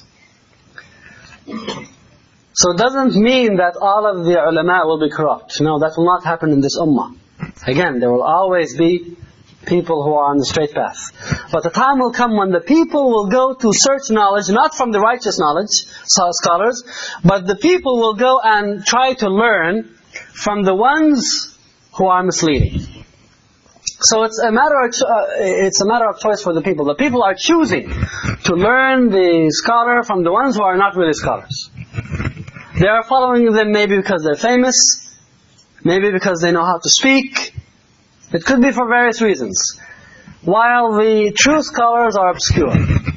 So it doesn't mean that all of the ulama will be corrupt. No, that will not happen in this ummah. Again, there will always be people who are on the straight path. But the time will come when the people will go to search knowledge, not from the righteous knowledge, scholars, but the people will go and try to learn from the ones who are misleading. So it's a matter of, uh, it's a matter of choice for the people. The people are choosing to learn the scholar from the ones who are not really scholars. They are following them maybe because they're famous, maybe because they know how to speak. It could be for various reasons. While the true scholars are obscure.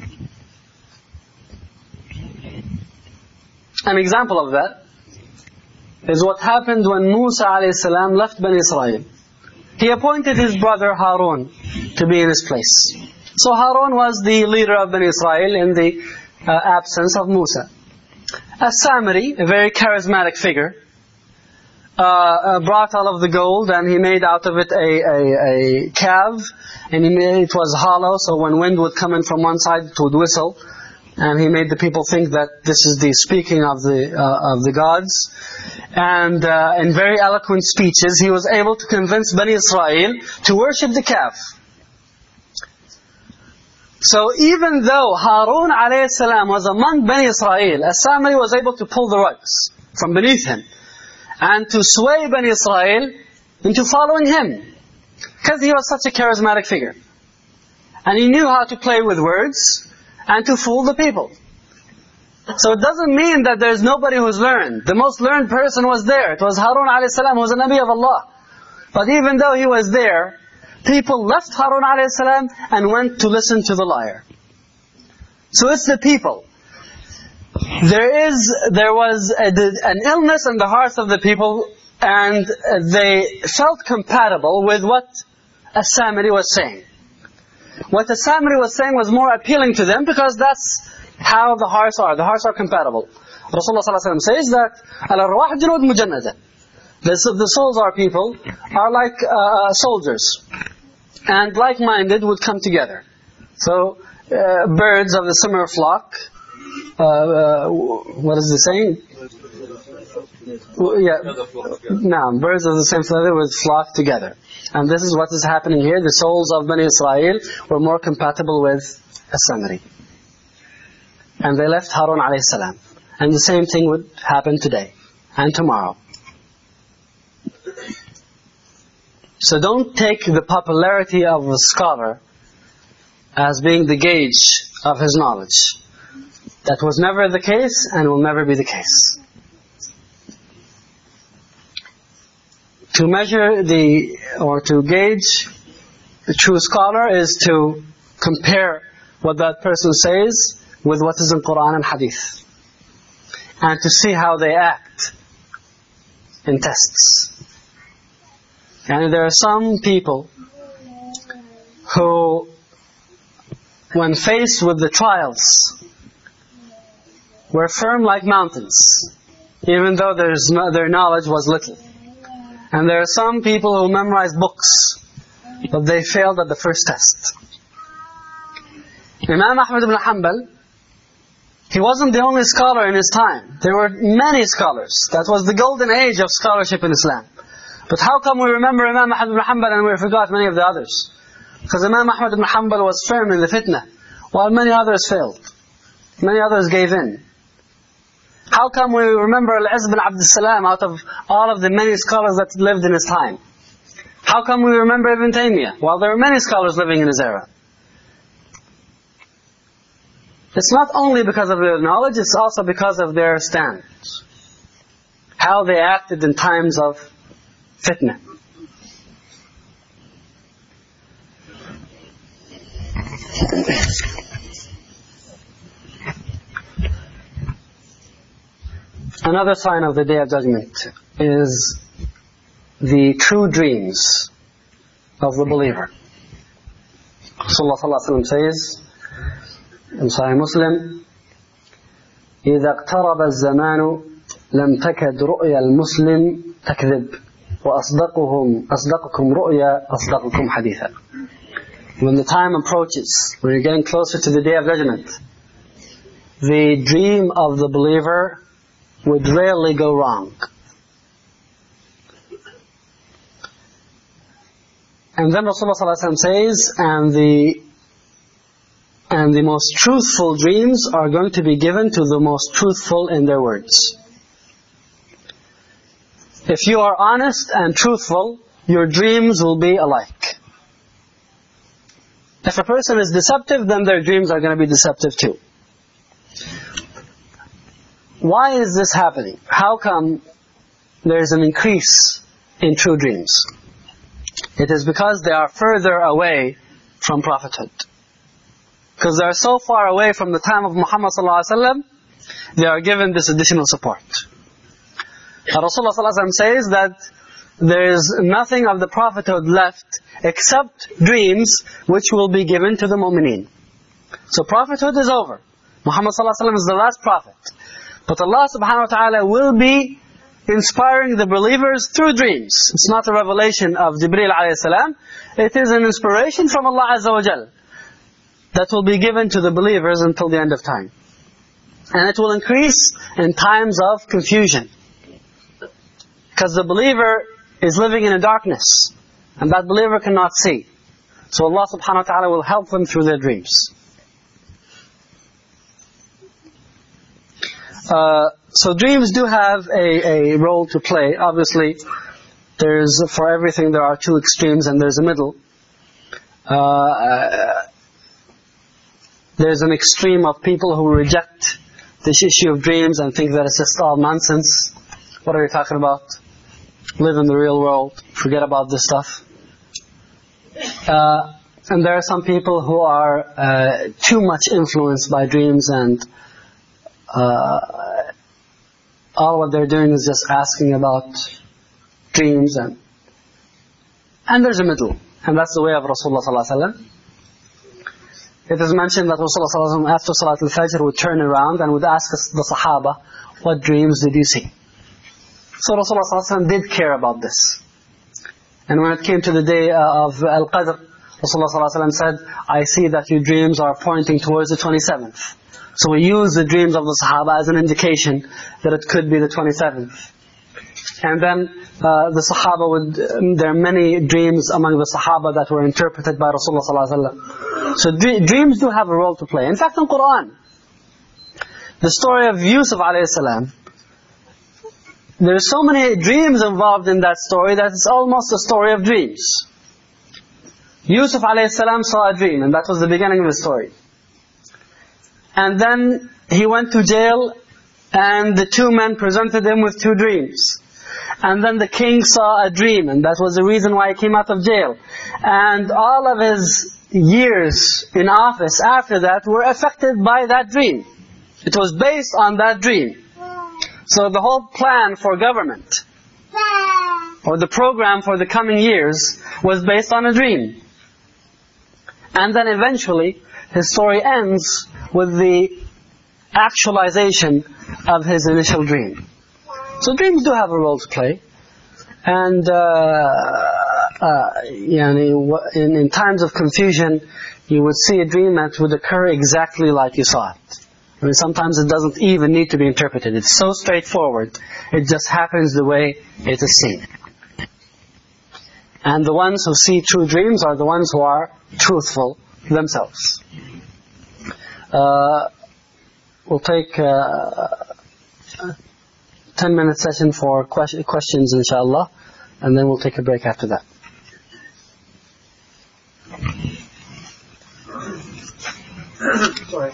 An example of that is what happened when Musa alayhi salam left Bani Israel. He appointed his brother Harun to be in his place. So Harun was the leader of Bani Israel in the uh, absence of Musa. As-Samiri, a very charismatic figure, uh, uh, brought all of the gold and he made out of it a, a, a calf, and he made, it was hollow, so when wind would come in from one side it would whistle, and he made the people think that this is the speaking of the uh, of the gods. And uh, in very eloquent speeches he was able to convince Bani Israel to worship the calf. So even though Harun alayhi salam was among Bani Israel, As-Samiri was able to pull the rugs from beneath him and to sway Bani Israel into following him, because he was such a charismatic figure. And he knew how to play with words and to fool the people. So it doesn't mean that there's nobody who's learned. The most learned person was there. It was Harun alayhi salam, who was a Nabi of Allah. But even though he was there, people left Harun alayhi salam and went to listen to the liar. So it's the people. There is, there was a, an illness in the hearts of the people, and they felt compatible with what As-Samiri was saying. What As-Samiri was saying was more appealing to them because that's how the hearts are. The hearts are compatible. Rasulullah sallallahu alaihi wasallam says that al-arwah junud mujannada. The souls are people, are like uh, soldiers, and like-minded would come together. So uh, birds of the similar flock, uh, uh, what is the saying? Yeah, no, birds of the same feather would flock together. And this is what is happening here. The souls of Bani Israel were more compatible with As-Samiri. And they left Harun alayhi salam. And the same thing would happen today and tomorrow. So don't take the popularity of a scholar as being the gauge of his knowledge. That was never the case and will never be the case. To measure the, or to gauge the true scholar is to compare what that person says with what is in Quran and Hadith. And to see how they act in tests. And there are some people who, when faced with the trials, were firm like mountains, even though there's no, their knowledge was little. And there are some people who memorize books, but they failed at the first test. Imam Ahmad ibn Hanbal, he wasn't the only scholar in his time. There were many scholars. That was the golden age of scholarship in Islam. But how come we remember Imam Ahmad ibn Hanbal and we forgot many of the others? Because Imam Ahmad ibn Hanbal was firm in the fitna, while many others failed. Many others gave in. How come we remember Al-Izz bin Abd al-Salam out of all of the many scholars that lived in his time? How come we remember Ibn Taymiyyah, while there were many scholars living in his era? It's not only because of their knowledge, it's also because of their standards. How they acted in times of fitna. Another sign of the Day of Judgment is the true dreams of the believer. Rasulullah sallallahu alaihi wasallam says in Sahih Muslim, إِذَا اقْتَرَبَ الزَّمَانُ لَمْ تَكَدْ رُؤْيَا الْمُسْلِمِ تَكْذِبْ وَأَصْدَقُهُمْ أَصْدَقُكُمْ رُؤْيَا أَصْدَقُكُمْ حَدِيثًا. When the time approaches, when you're getting closer to the Day of Judgment, the dream of the believer would rarely go wrong. And then Rasulullah sallallahu alaihi wasallam says, and the and the most truthful dreams are going to be given to the most truthful in their words. If you are honest and truthful, your dreams will be alike. If a person is deceptive, then their dreams are going to be deceptive too. Why is this happening? How come there's an increase in true dreams? It is because they are further away from prophethood. Because they are so far away from the time of Muhammad sallallahu alaihi wasallam, they are given this additional support. Rasulullah sallallahu alaihi wasallam says that there is nothing of the prophethood left except dreams which will be given to the mu'mineen. So prophethood is over. Muhammad sallallahu alaihi wasallam is the last prophet. But Allah subhanahu wa ta'ala will be inspiring the believers through dreams. It's not a revelation of Jibreel alayhi salam. It is an inspiration from Allah azza wa jal that will be given to the believers until the end of time. And it will increase in times of confusion. Because the believer is living in a darkness, and that believer cannot see. So Allah subhanahu wa ta'ala will help them through their dreams. Uh, so dreams do have a, a role to play. Obviously, there's, for everything there are two extremes and there's a middle. Uh, uh, there's an extreme of people who reject this issue of dreams and think that it's just all nonsense. What are you talking about? Live in the real world. Forget about this stuff. Uh, and there are some people who are uh, too much influenced by dreams, and uh, all what they're doing is just asking about dreams. And and there's a middle. And that's the way of Rasulullah sallallahu alaihi wasallam. It is mentioned that Rasulullah sallallahu alaihi wasallam after Salat al-Fajr would turn around and would ask the Sahaba, what dreams did you see? So Rasulullah sallallahu alaihi wasallam did care about this. And when it came to the day uh, of Al-Qadr, Rasulullah sallallahu alaihi wasallam said, I see that your dreams are pointing towards the twenty-seventh. So we use the dreams of the Sahaba as an indication that it could be the twenty-seventh. And then uh, the Sahaba would, um, there are many dreams among the Sahaba that were interpreted by Rasulullah sallallahu alaihi wasallam. So d- dreams do have a role to play. In fact, in Quran, the story of Yusuf alayhi salam, there are so many dreams involved in that story that it's almost a story of dreams. Yusuf alayhi salam saw a dream, and that was the beginning of the story. And then he went to jail, and the two men presented him with two dreams. And then the king saw a dream, and that was the reason why he came out of jail. And all of his years in office after that were affected by that dream. It was based on that dream. So the whole plan for government, or the program for the coming years, was based on a dream. And then eventually, his story ends with the actualization of his initial dream. So dreams do have a role to play. And uh, uh, yani, in, in times of confusion, you would see a dream that would occur exactly like you saw it. I mean, sometimes it doesn't even need to be interpreted. It's so straightforward. It just happens the way it is seen. And the ones who see true dreams are the ones who are truthful themselves. Uh, we'll take uh, a ten minute session for que- questions, inshallah, and then we'll take a break after that. Sorry.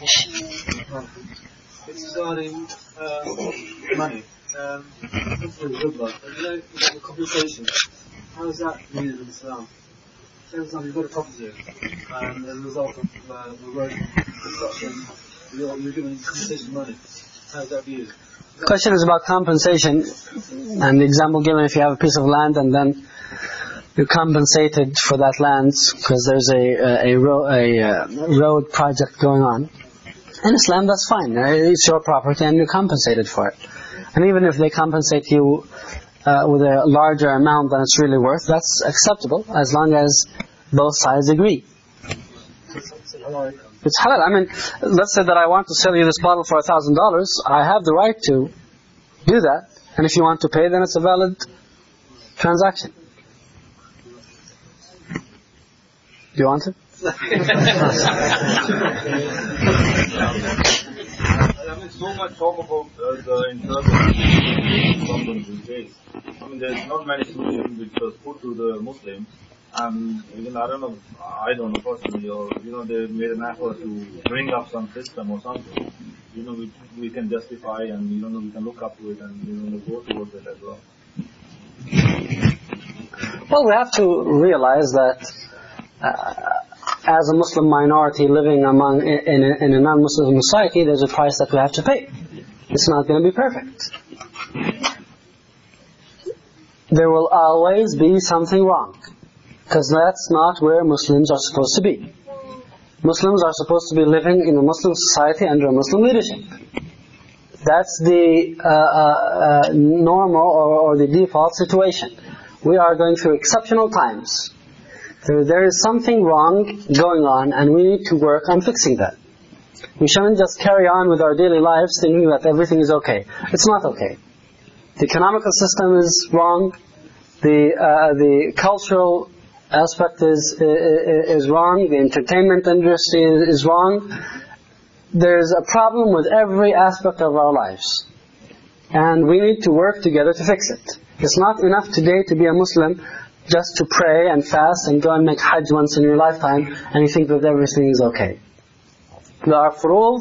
It's regarding uh, money. Um, that's really good, but you know, the compensation. How is that needed in Islam? For example, you've got a property, and as a result of uh, the road construction, you're, you're given compensation money. How is that viewed? The question is about compensation, and the example given, if you have a piece of land and then you're compensated for that land because there's a, a, a, ro- a uh, road project going on. In Islam, that's fine. It's your property and you're compensated for it. And even if they compensate you uh, with a larger amount than it's really worth, that's acceptable as long as both sides agree. It's halal. I mean, let's say that I want to sell you this bottle for a thousand dollars. I have the right to do that. And if you want to pay, then it's a valid transaction. Do you want to? There's so much talk about uh, the internal problems in case. I mean, there's not many solutions which was put to the Muslims. Um, you know, I don't know, I don't know personally, or, you know, they made an effort to bring up some system or something, you know, we, we can justify and, you know, we can look up to it and, you know, go towards it as well. Well, we have to realize that uh, as a Muslim minority living among in a, in a non-Muslim society, there's a price that we have to pay. It's not going to be perfect. There will always be something wrong, because that's not where Muslims are supposed to be. Muslims are supposed to be living in a Muslim society under a Muslim leadership. That's the uh, uh, uh, normal or, or the default situation. We are going through exceptional times. There, there is something wrong going on, and we need to work on fixing that. We shouldn't just carry on with our daily lives thinking that everything is okay. It's not okay. The economical system is wrong. The uh, the cultural aspect is, is is wrong. The entertainment industry is wrong. There's a problem with every aspect of our lives, and we need to work together to fix it. It's not enough today to be a Muslim just to pray and fast and go and make Hajj once in your lifetime and you think that everything is okay. There are furuḍ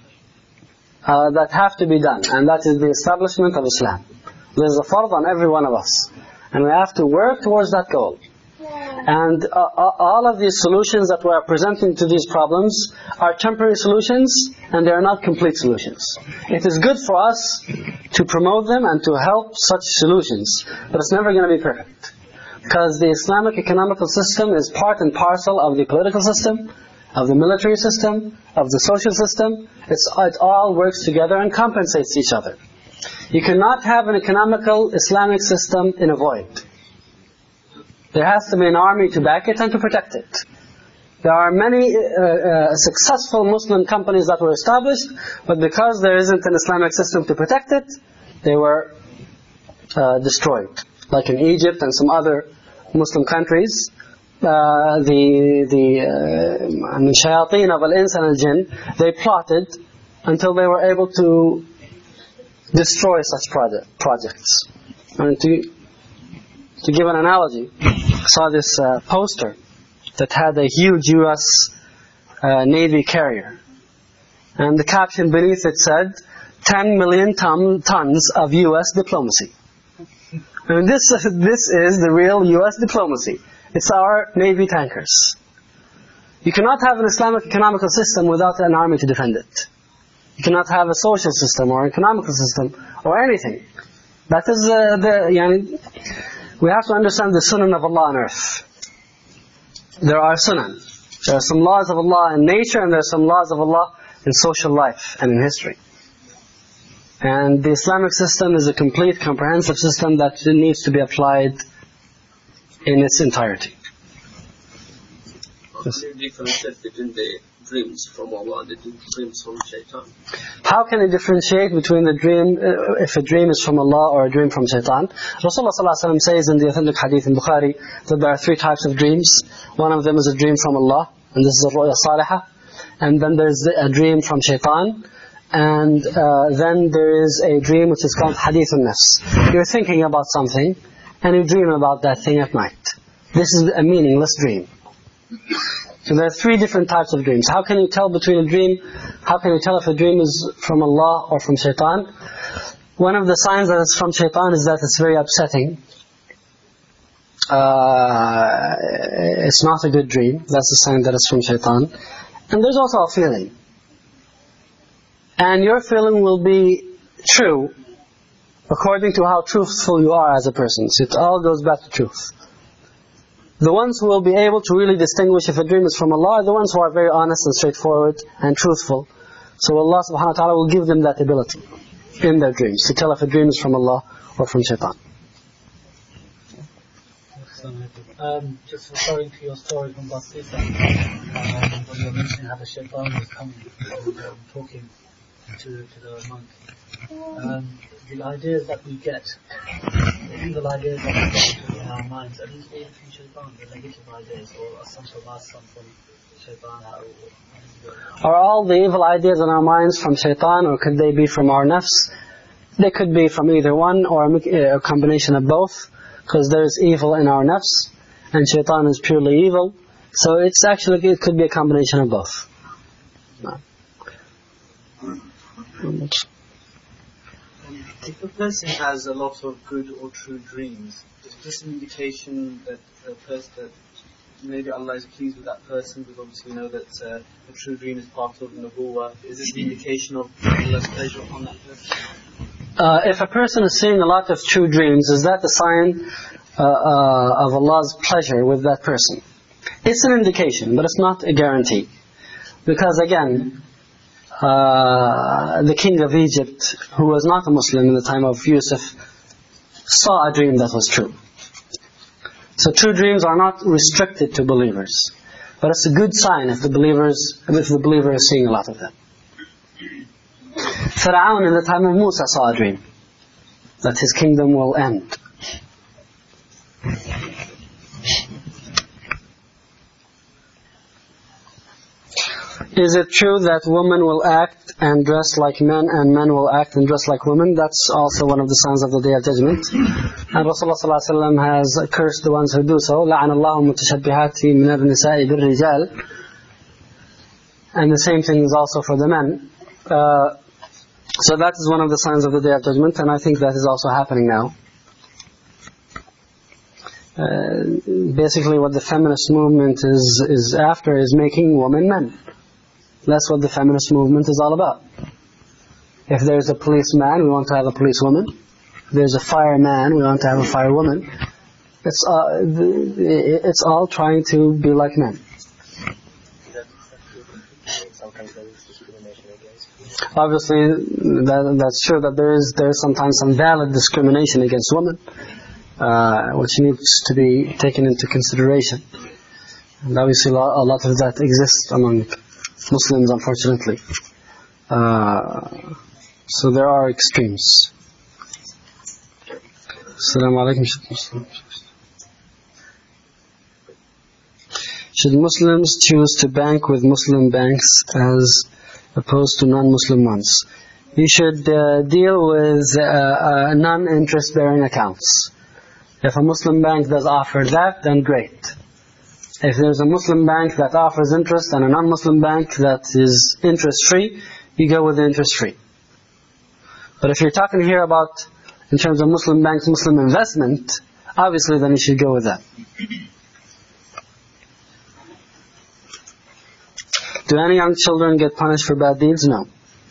uh, that have to be done, and that is the establishment of Islam. There's a fard on every one of us, and we have to work towards that goal. And uh, all of these solutions that we are presenting to these problems are temporary solutions, and they are not complete solutions. It is good for us to promote them and to help such solutions, but it's never going to be perfect. Because the Islamic economical system is part and parcel of the political system, of the military system, of the social system. It's, it all works together and compensates each other. You cannot have an economical Islamic system in a void. There has to be an army to back it and to protect it. There are many uh, uh, successful Muslim companies that were established, but because there isn't an Islamic system to protect it, they were uh, destroyed. Like in Egypt and some other Muslim countries, uh, the the uh, shayateen of al-ins and al-jinn, they plotted until they were able to destroy such project, projects. And to to give an analogy, I saw this uh, poster that had a huge U S uh, Navy carrier, and the caption beneath it said, ten million ton, tons of U S diplomacy. I mean, this, this is the real U S diplomacy. It's our Navy tankers. You cannot have an Islamic economical system without an army to defend it. You cannot have a social system or economical system or anything. That is uh, the... Yani, we have to understand the sunan of Allah on earth. There are sunan. There are some laws of Allah in nature, and there are some laws of Allah in social life and in history. And the Islamic system is a complete, comprehensive system that needs to be applied in its entirety. How can you differentiate between the dreams from Allah and the dreams from Shaitan? How can you differentiate between the dream, uh, if a dream is from Allah or a dream from Shaitan? Rasulullah sallallahu alaihi wasallam says in the authentic hadith in Bukhari that there are three types of dreams. One of them is a dream from Allah, and this is a ru'ya salihah. And then there is a dream from Shaitan. And uh, then there is a dream which is called hadithun nafs. You're thinking about something, and you dream about that thing at night. This is a meaningless dream. So there are three different types of dreams. How can you tell between a dream? How can you tell if a dream is from Allah or from Shaitan? One of the signs that it's from Shaitan is that it's very upsetting. Uh, it's not a good dream. That's a sign that it's from Shaitan. And there's also a feeling. And your feeling will be true according to how truthful you are as a person. So it all goes back to truth. The ones who will be able to really distinguish if a dream is from Allah are the ones who are very honest and straightforward and truthful. So Allah subhanahu wa ta'ala will give them that ability in their dreams to tell if a dream is from Allah or from Shaitan. Um, just referring to your story from Basisa, um, when you were mentioning how the Shaitan was coming and um, talking to, to the monk. Um, the ideas that we get, the evil ideas that we get in our minds, are these all from Shaitan, the negative ideas, or are some from us, some from Shaitan? How, Are all the evil ideas in our minds from Shaitan, or could they be from our nafs? They could be from either one, or a combination of both, because there is evil in our nafs, and shaitan is purely evil. So it's actually, it could be a combination of both. No. If a person has a lot of good or true dreams, is this an indication that a person, that maybe Allah is pleased with that person? Because obviously we know that uh, a true dream is part of nubuwwah. Is this the indication of Allah's pleasure upon that person? Uh, if a person is seeing a lot of true dreams, is that a sign uh, uh, of Allah's pleasure with that person? It's an indication, but it's not a guarantee. Because again, uh, the king of Egypt, who was not a Muslim in the time of Yusuf, saw a dream that was true. So true dreams are not restricted to believers. But it's a good sign if the believers, if the believer is seeing a lot of them. Fir'aun in the time of Musa saw a dream that his kingdom will end. Is it true that women will act and dress like men and men will act and dress like women? That's also one of the signs of the Day of Judgment. And Rasulullah sallallahu alaihi wasallam has cursed the ones who do so. لَعَنَ اللَّهُ مُتَشَبِّهَاتِ مِنَ النِّسَاءِ بِالرِّجَالِ. And the same thing is also for the men. Uh, so that is one of the signs of the Day of Judgment, and I think that is also happening now. Uh, basically what the feminist movement is, is after is making women men. That's what the feminist movement is all about. If there's a policeman, we want to have a policewoman. If there's a fireman, we want to have a firewoman. It's, uh, it's all trying to be like men. Obviously, that, that's true that there is there is sometimes some valid discrimination against women, uh, which needs to be taken into consideration. And obviously, a lot of that exists among Muslims, unfortunately. Uh, so there are extremes. Assalamu alaikum. Should Muslims choose to bank with Muslim banks as opposed to non-Muslim ones? You should uh, deal with uh, uh, non-interest bearing accounts. If a Muslim bank does offer that, then great. If there's a Muslim bank that offers interest and a non-Muslim bank that is interest-free, you go with the interest-free. But if you're talking here about, in terms of Muslim banks, Muslim investment, obviously then you should go with that. Do any young children get punished for bad deeds? No.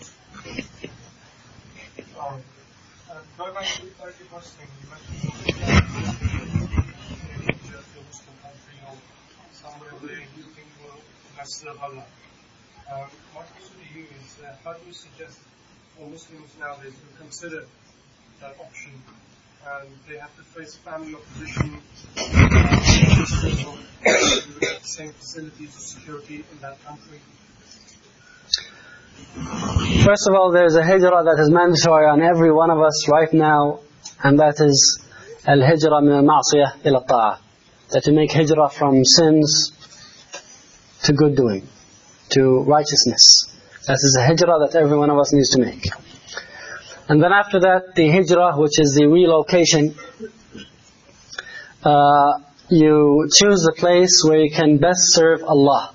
Allah. Um, my question to you is, uh, how do you suggest for Muslims nowadays to consider that option? And they have to face family opposition, uh, the same facilities of security in that country. First of all, there's a hijrah that is mandatory on every one of us right now, and that is al-hijrah min al-ma'siyah ila al-ta'ah. That you make hijrah from sins to good doing, to righteousness. That is a hijrah that every one of us needs to make. And then after that, the hijrah, which is the relocation, uh, you choose the place where you can best serve Allah,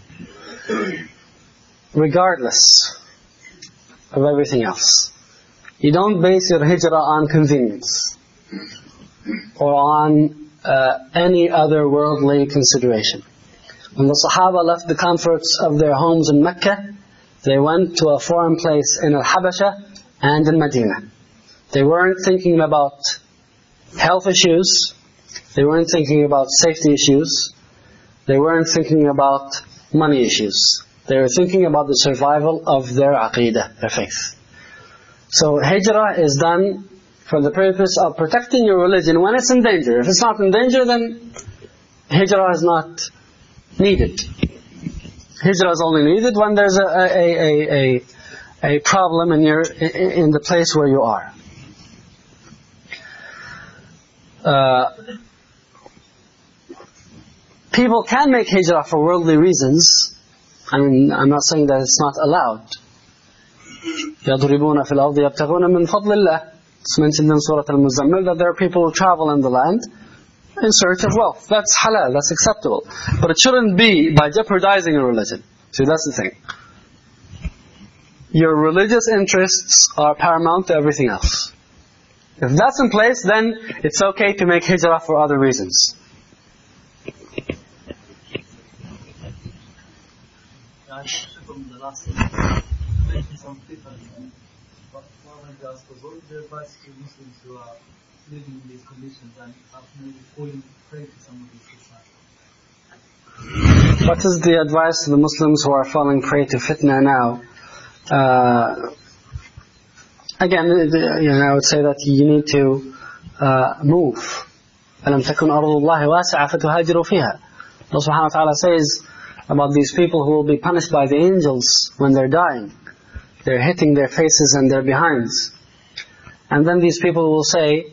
regardless of everything else. You don't base your hijrah on convenience or on uh, any other worldly consideration. When the Sahaba left the comforts of their homes in Mecca, they went to a foreign place in Al-Habasha and in Medina. They weren't thinking about health issues. They weren't thinking about safety issues. They weren't thinking about money issues. They were thinking about the survival of their aqeedah, their faith. So hijrah is done for the purpose of protecting your religion when it's in danger. If it's not in danger, then hijrah is not needed. Hijrah is only needed when there's a a a a, a problem in your in the place where you are. Uh, people can make hijrah for worldly reasons. I mean, I'm not saying that it's not allowed. يَضْرِبُونَ فِي الْأَرْضِ يَبْتَغُونَ مِنْ فَضْلِ اللَّهِ. It's mentioned in Surah Al-Muzammil that there are people who travel in the land in search of wealth. That's halal, that's acceptable. But it shouldn't be by jeopardizing your religion. See, that's the thing. Your religious interests are paramount to everything else. If that's in place, then it's okay to make hijrah for other reasons. From the last thing, mentioned some people, but what I wanted to ask was, what is the advice to Muslims who are living in these conditions and are maybe falling prey to some of these fitna? What is the advice to the Muslims who are falling prey to fitna now? Uh, again, you know, I would say that you need to uh, move. أَلَمْ تَكُنْ أَرْضُ اللَّهِ وَاسِعَةً فَتُهَاجِرُوا فِيهَا. Allah subhanahu wa ta'ala says about these people who will be punished by the angels when they're dying. They're hitting their faces and their behinds. And then these people will say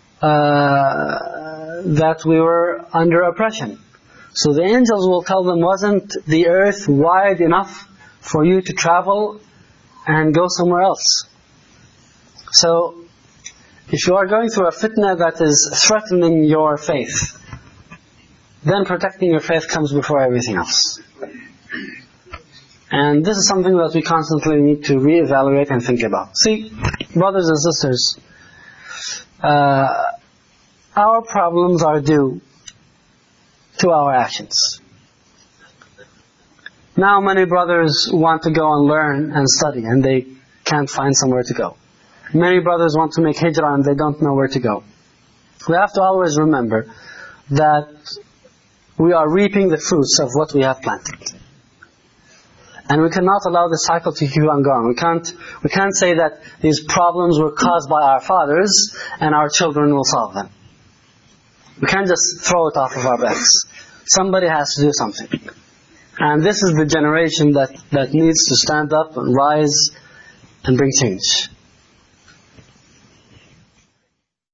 uh, that we were under oppression. So the angels will tell them, wasn't the earth wide enough for you to travel and go somewhere else? So, if you are going through a fitna that is threatening your faith, then protecting your faith comes before everything else. And this is something that we constantly need to reevaluate and think about. See, brothers and sisters, uh, our problems are due to our actions. Now many brothers want to go and learn and study, and they can't find somewhere to go. Many brothers want to make hijrah and they don't know where to go. We have to always remember that we are reaping the fruits of what we have planted. And we cannot allow the cycle to keep on going. We can't, we can't say that these problems were caused by our fathers and our children will solve them. We can't just throw it off of our backs. Somebody has to do something. And this is the generation that, that needs to stand up and rise and bring change.